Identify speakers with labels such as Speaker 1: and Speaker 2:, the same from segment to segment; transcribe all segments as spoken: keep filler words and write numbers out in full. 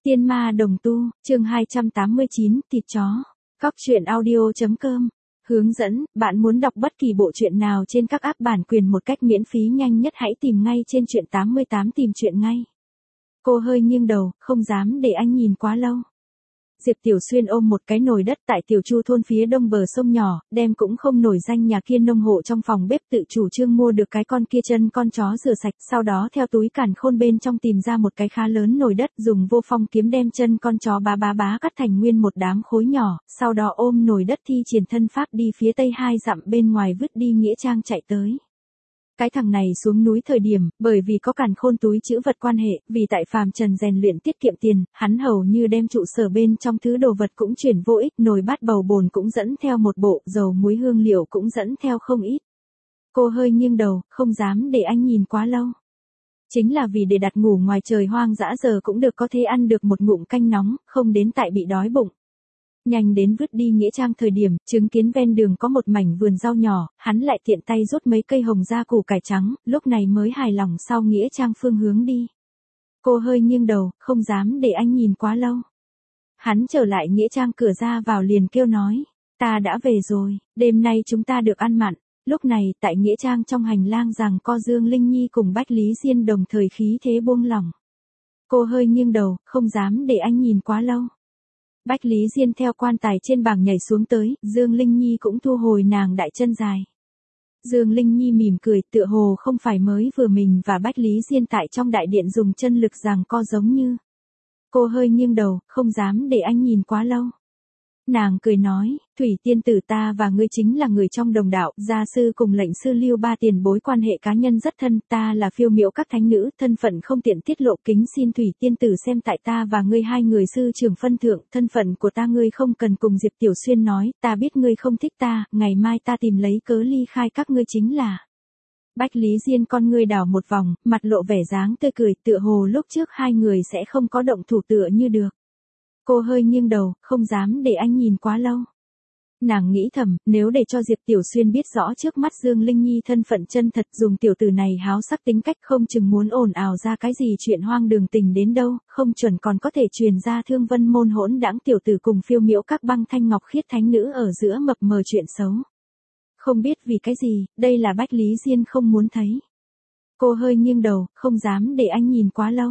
Speaker 1: Tiên ma đồng tu, chương hai trăm tám mươi chín, thịt chó. Cóc truyện audio chấm com. Hướng dẫn, bạn muốn đọc bất kỳ bộ truyện nào trên các app bản quyền một cách miễn phí nhanh nhất hãy tìm ngay trên truyện tám mươi tám tìm truyện ngay. Cô hơi nghiêng đầu, không dám để anh nhìn quá lâu. Diệp Tiểu Xuyên ôm một cái nồi đất tại Tiểu Chu thôn phía đông bờ sông nhỏ, đem cũng không nổi danh nhà kia nông hộ trong phòng bếp tự chủ trương mua được cái con kia chân con chó rửa sạch, sau đó theo túi càn khôn bên trong tìm ra một cái khá lớn nồi đất, dùng vô phong kiếm đem chân con chó bá bá bá cắt thành nguyên một đám khối nhỏ, sau đó ôm nồi đất thi triển thân pháp đi phía tây hai dặm bên ngoài vứt đi nghĩa trang chạy tới. Cái thằng này xuống núi thời điểm, bởi vì có càn khôn túi chữ vật quan hệ, vì tại phàm trần rèn luyện tiết kiệm tiền, hắn hầu như đem trụ sở bên trong thứ đồ vật cũng chuyển vô ích, nồi bát bầu bồn cũng dẫn theo một bộ, dầu muối hương liệu cũng dẫn theo không ít. Cô hơi nghiêng đầu, không dám để anh nhìn quá lâu. Chính là vì để đặt ngủ ngoài trời hoang dã giờ cũng được có thể ăn được một ngụm canh nóng, không đến tại bị đói bụng. Nhanh đến vứt đi nghĩa trang thời điểm, chứng kiến ven đường có một mảnh vườn rau nhỏ, hắn lại tiện tay rút mấy cây hồng gia củ cải trắng, lúc này mới hài lòng sau nghĩa trang phương hướng đi. Cô hơi nghiêng đầu, không dám để anh nhìn quá lâu. Hắn trở lại nghĩa trang cửa ra vào liền kêu nói, ta đã về rồi, đêm nay chúng ta được ăn mặn. Lúc này, tại nghĩa trang trong hành lang rằng co Dương Linh Nhi cùng Bách Lý Diên đồng thời khí thế buông lỏng. Cô hơi nghiêng đầu, không dám để anh nhìn quá lâu. Bách Lý Diên theo quan tài trên bảng nhảy xuống tới, Dương Linh Nhi cũng thu hồi nàng đại chân dài. Dương Linh Nhi mỉm cười, tựa hồ không phải mới vừa mình và Bách Lý Diên tại trong đại điện dùng chân lực giằng co giống như. Cô hơi nghiêng đầu, không dám để anh nhìn quá lâu. Nàng cười nói, Thủy tiên tử ta và ngươi chính là người trong đồng đạo, gia sư cùng lệnh sư Lưu ba tiền bối quan hệ cá nhân rất thân, ta là phiêu miễu các thánh nữ, thân phận không tiện tiết lộ, kính xin Thủy tiên tử xem tại ta và ngươi hai người sư trưởng phân thượng, thân phận của ta ngươi không cần cùng Diệp Tiểu Xuyên nói, ta biết ngươi không thích ta, ngày mai ta tìm lấy cớ ly khai các ngươi chính là. Bách Lý Diên con ngươi đảo một vòng, mặt lộ vẻ dáng tươi cười, tựa hồ lúc trước hai người sẽ không có động thủ tựa như được. Cô hơi nghiêng đầu, không dám để anh nhìn quá lâu. Nàng nghĩ thầm, nếu để cho Diệp Tiểu Xuyên biết rõ trước mắt Dương Linh Nhi thân phận chân thật, dùng tiểu tử này háo sắc tính cách không chừng muốn ồn ào ra cái gì chuyện hoang đường tình đến đâu, không chuẩn còn có thể truyền ra Thương Vân môn hỗn đãng tiểu tử cùng phiêu miễu các băng thanh ngọc khiết thánh nữ ở giữa mập mờ chuyện xấu. Không biết vì cái gì, đây là Bách Lý Diên không muốn thấy. Cô hơi nghiêng đầu, không dám để anh nhìn quá lâu.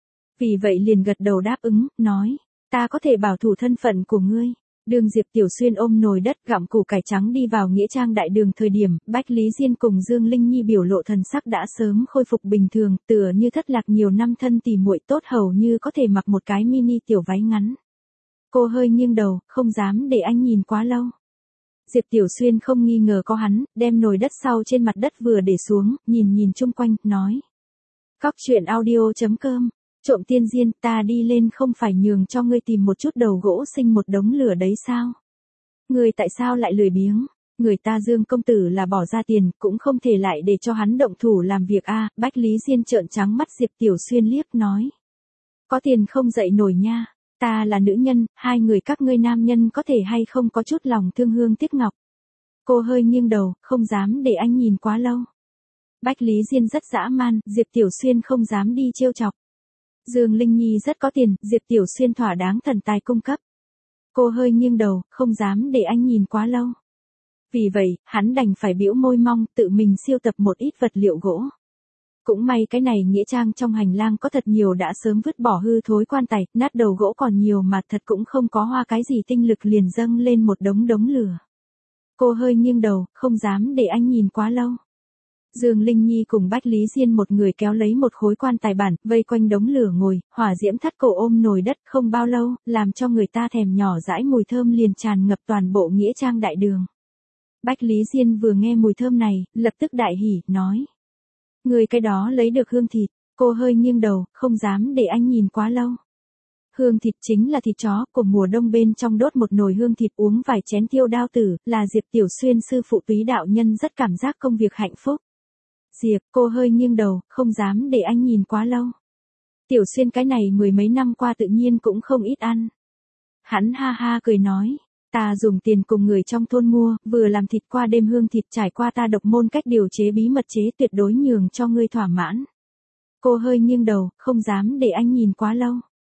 Speaker 1: Vì vậy liền gật đầu đáp ứng, nói. Ta có thể bảo thủ thân phận của ngươi. Đường Diệp Tiểu Xuyên ôm nồi đất gặm củ cải trắng đi vào nghĩa trang đại đường thời điểm, Bách Lý Diên cùng Dương Linh Nhi biểu lộ thần sắc đã sớm khôi phục bình thường, tựa như thất lạc nhiều năm thân tỉ muội tốt hầu như có thể mặc một cái mini tiểu váy ngắn. Cô hơi nghiêng đầu, không dám để anh nhìn quá lâu. Diệp Tiểu Xuyên không nghi ngờ có hắn, đem nồi đất sau trên mặt đất vừa để xuống, nhìn nhìn chung quanh, nói. Cóc truyện audio chấm com. Trộm tiên diên, ta đi lên không phải nhường cho ngươi tìm một chút đầu gỗ sinh một đống lửa đấy sao? Ngươi tại sao lại lười biếng? Người ta Dương công tử là bỏ ra tiền, cũng không thể lại để cho hắn động thủ làm việc a. À, Bách Lý Diên trợn trắng mắt Diệp Tiểu Xuyên liếc nói. Có tiền không dậy nổi nha, ta là nữ nhân, hai người các ngươi nam nhân có thể hay không có chút lòng thương hương tiếc ngọc. Cô hơi nghiêng đầu, không dám để anh nhìn quá lâu. Bách Lý Diên rất dã man, Diệp Tiểu Xuyên không dám đi trêu chọc. Dương Linh Nhi rất có tiền, Diệp Tiểu Xuyên thỏa đáng thần tài cung cấp. Cô hơi nghiêng đầu, không dám để anh nhìn quá lâu. Vì vậy, hắn đành phải bĩu môi mong tự mình siêu tập một ít vật liệu gỗ. Cũng may cái này nghĩa trang trong hành lang có thật nhiều đã sớm vứt bỏ hư thối quan tài, nát đầu gỗ còn nhiều mà thật cũng không có hoa cái gì tinh lực liền dâng lên một đống đống lửa. Cô hơi nghiêng đầu, không dám để anh nhìn quá lâu. Dương Linh Nhi cùng Bách Lý Diên một người kéo lấy một khối quan tài bản, vây quanh đống lửa ngồi, hỏa diễm thắt cổ ôm nồi đất không bao lâu, làm cho người ta thèm nhỏ dãi mùi thơm liền tràn ngập toàn bộ nghĩa trang đại đường. Bách Lý Diên vừa nghe mùi thơm này, lập tức đại hỉ, nói. Người cái đó lấy được hương thịt, cô hơi nghiêng đầu, không dám để anh nhìn quá lâu. Hương thịt chính là thịt chó, của mùa đông bên trong đốt một nồi hương thịt uống vài chén tiêu đao tử, là Diệp Tiểu Xuyên sư phụ túy đạo nhân rất cảm giác công việc hạnh phúc. Diệp, cô hơi nghiêng đầu, không dám để anh nhìn quá lâu. Tiểu Xuyên cái này mười mấy năm qua tự nhiên cũng không ít ăn. Hắn ha ha cười nói, ta dùng tiền cùng người trong thôn mua, vừa làm thịt qua đêm hương thịt trải qua ta độc môn cách điều chế bí mật chế tuyệt đối nhường cho ngươi thỏa mãn. Cô hơi nghiêng đầu, không dám để anh nhìn quá lâu.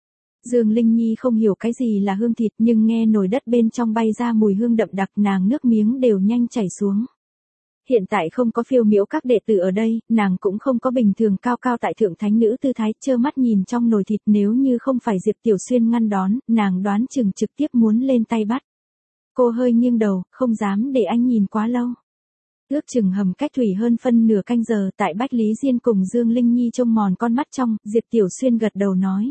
Speaker 1: Dương Linh Nhi không hiểu cái gì là hương thịt nhưng nghe nồi đất bên trong bay ra mùi hương đậm đặc nàng nước miếng đều nhanh chảy xuống. Hiện tại không có phiêu miễu các đệ tử ở đây, nàng cũng không có bình thường cao cao tại thượng thánh nữ tư thái trơ mắt nhìn trong nồi thịt nếu như không phải Diệp Tiểu Xuyên ngăn đón, nàng đoán chừng trực tiếp muốn lên tay bắt. Cô hơi nghiêng đầu, không dám để anh nhìn quá lâu. Ước chừng hầm cách thủy hơn phân nửa canh giờ tại Bách Lý Diên cùng Dương Linh Nhi trông mòn con mắt trong, Diệp Tiểu Xuyên gật đầu nói.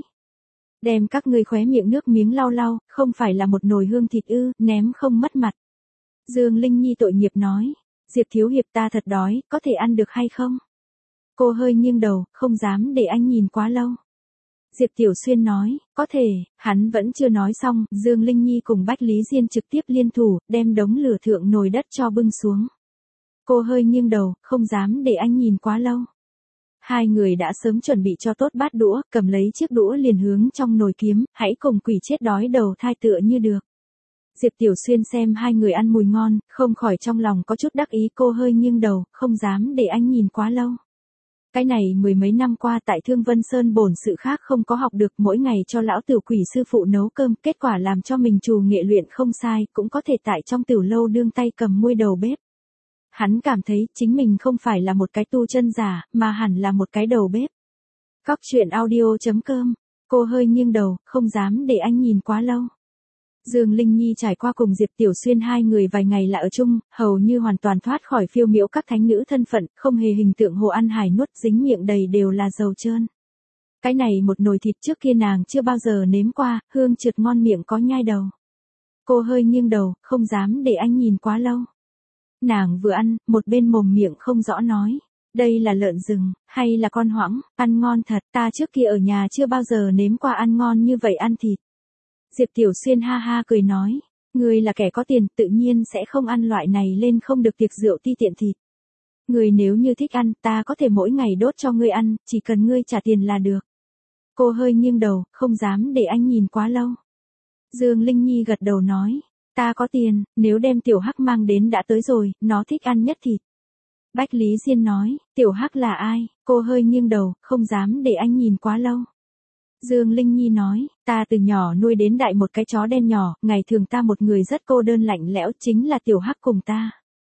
Speaker 1: Đem các ngươi khóe miệng nước miếng lau lau, không phải là một nồi hương thịt ư, ném không mất mặt. Dương Linh Nhi tội nghiệp nói. Diệp thiếu hiệp ta thật đói, có thể ăn được hay không? Cô hơi nghiêng đầu, không dám để anh nhìn quá lâu. Diệp Tiểu Xuyên nói, có thể, hắn vẫn chưa nói xong, Dương Linh Nhi cùng Bách Lý Diên trực tiếp liên thủ, đem đống lửa thượng nồi đất cho bưng xuống. Cô hơi nghiêng đầu, không dám để anh nhìn quá lâu. Hai người đã sớm chuẩn bị cho tốt bát đũa, cầm lấy chiếc đũa liền hướng trong nồi kiếm, hãy cùng quỷ chết đói đầu thai tựa như được. Diệp Tiểu Xuyên xem hai người ăn mùi ngon, không khỏi trong lòng có chút đắc ý cô hơi nghiêng đầu, không dám để anh nhìn quá lâu. Cái này mười mấy năm qua tại Thương Vân Sơn bổn sự khác không có học được mỗi ngày cho lão tiểu quỷ sư phụ nấu cơm, kết quả làm cho mình trù nghệ luyện không sai, cũng có thể tại trong tiểu lâu đương tay cầm muôi đầu bếp. Hắn cảm thấy chính mình không phải là một cái tu chân giả, mà hẳn là một cái đầu bếp. Cóc truyện audio chấm com, cô hơi nghiêng đầu, không dám để anh nhìn quá lâu. Dương Linh Nhi trải qua cùng Diệp Tiểu Xuyên hai người vài ngày là ở chung, hầu như hoàn toàn thoát khỏi phiêu miễu các thánh nữ thân phận, không hề hình tượng hồ ăn hải nuốt dính miệng đầy đều là dầu trơn. Cái này một nồi thịt trước kia nàng chưa bao giờ nếm qua, hương trượt ngon miệng có nhai đầu. Cô hơi nghiêng đầu, không dám để anh nhìn quá lâu. Nàng vừa ăn, một bên mồm miệng không rõ nói. Đây là lợn rừng, hay là con hoãng, ăn ngon thật, ta trước kia ở nhà chưa bao giờ nếm qua ăn ngon như vậy ăn thịt. Diệp Tiểu Xuyên ha ha cười nói, người là kẻ có tiền tự nhiên sẽ không ăn loại này lên không được tiệc rượu ti tiện thịt. Người nếu như thích ăn, ta có thể mỗi ngày đốt cho ngươi ăn, chỉ cần ngươi trả tiền là được. Cô hơi nghiêng đầu, không dám để anh nhìn quá lâu. Dương Linh Nhi gật đầu nói, ta có tiền, nếu đem Tiểu Hắc mang đến đã tới rồi, nó thích ăn nhất thịt. Bách Lý Diên nói, Tiểu Hắc là ai? Cô hơi nghiêng đầu, không dám để anh nhìn quá lâu. Dương Linh Nhi nói, ta từ nhỏ nuôi đến đại một cái chó đen nhỏ, ngày thường ta một người rất cô đơn lạnh lẽo chính là Tiểu Hắc cùng ta.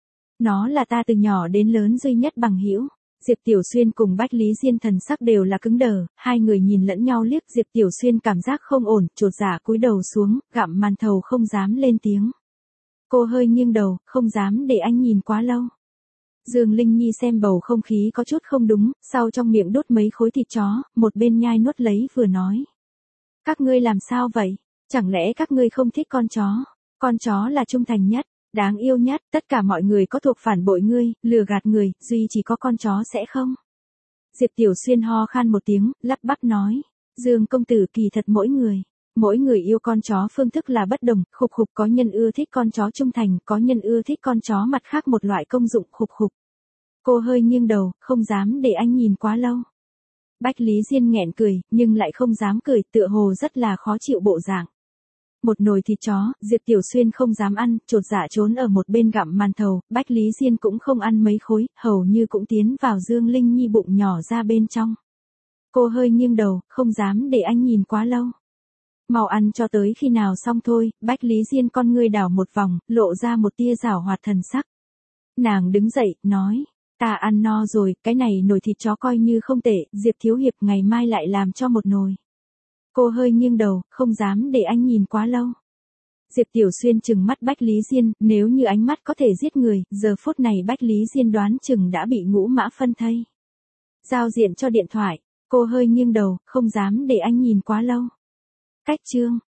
Speaker 1: Nó là ta từ nhỏ đến lớn duy nhất bằng hữu. Diệp Tiểu Xuyên cùng Bách Lý Diên thần sắc đều là cứng đờ, hai người nhìn lẫn nhau liếc Diệp Tiểu Xuyên cảm giác không ổn, chột dạ cúi đầu xuống, gặm màn thầu không dám lên tiếng. Cô hơi nghiêng đầu, không dám để anh nhìn quá lâu. Dương Linh Nhi xem bầu không khí có chút không đúng, sau trong miệng đốt mấy khối thịt chó, một bên nhai nuốt lấy vừa nói. Các ngươi làm sao vậy? Chẳng lẽ các ngươi không thích con chó? Con chó là trung thành nhất, đáng yêu nhất, tất cả mọi người có thuộc phản bội ngươi, lừa gạt người, duy chỉ có con chó sẽ không. Diệp Tiểu Xuyên ho khan một tiếng, lắp bắp nói. Dương công tử kỳ thật mỗi người. Mỗi người yêu con chó phương thức là bất đồng, khục khục có nhân ưa thích con chó trung thành, có nhân ưa thích con chó mặt khác một loại công dụng khục khục. Cô hơi nghiêng đầu, không dám để anh nhìn quá lâu. Bách Lý Diên nghẹn cười, nhưng lại không dám cười, tựa hồ rất là khó chịu bộ dạng. Một nồi thịt chó, Diệp Tiểu Xuyên không dám ăn, chột dạ trốn ở một bên gặm màn thầu, Bách Lý Diên cũng không ăn mấy khối, hầu như cũng tiến vào Dương Linh Nhi bụng nhỏ ra bên trong. Cô hơi nghiêng đầu, không dám để anh nhìn quá lâu. Mau ăn cho tới khi nào xong thôi, Bách Lý Diên con ngươi đảo một vòng, lộ ra một tia giảo hoạt thần sắc. Nàng đứng dậy, nói, ta ăn no rồi, cái này nồi thịt chó coi như không tệ, Diệp thiếu hiệp ngày mai lại làm cho một nồi. Cô hơi nghiêng đầu, không dám để anh nhìn quá lâu. Diệp Tiểu Xuyên chừng mắt Bách Lý Diên, nếu như ánh mắt có thể giết người, giờ phút này Bách Lý Diên đoán chừng đã bị ngũ mã phân thây. Giao diện cho điện thoại, cô hơi nghiêng đầu, không dám để anh nhìn quá lâu. Cách chương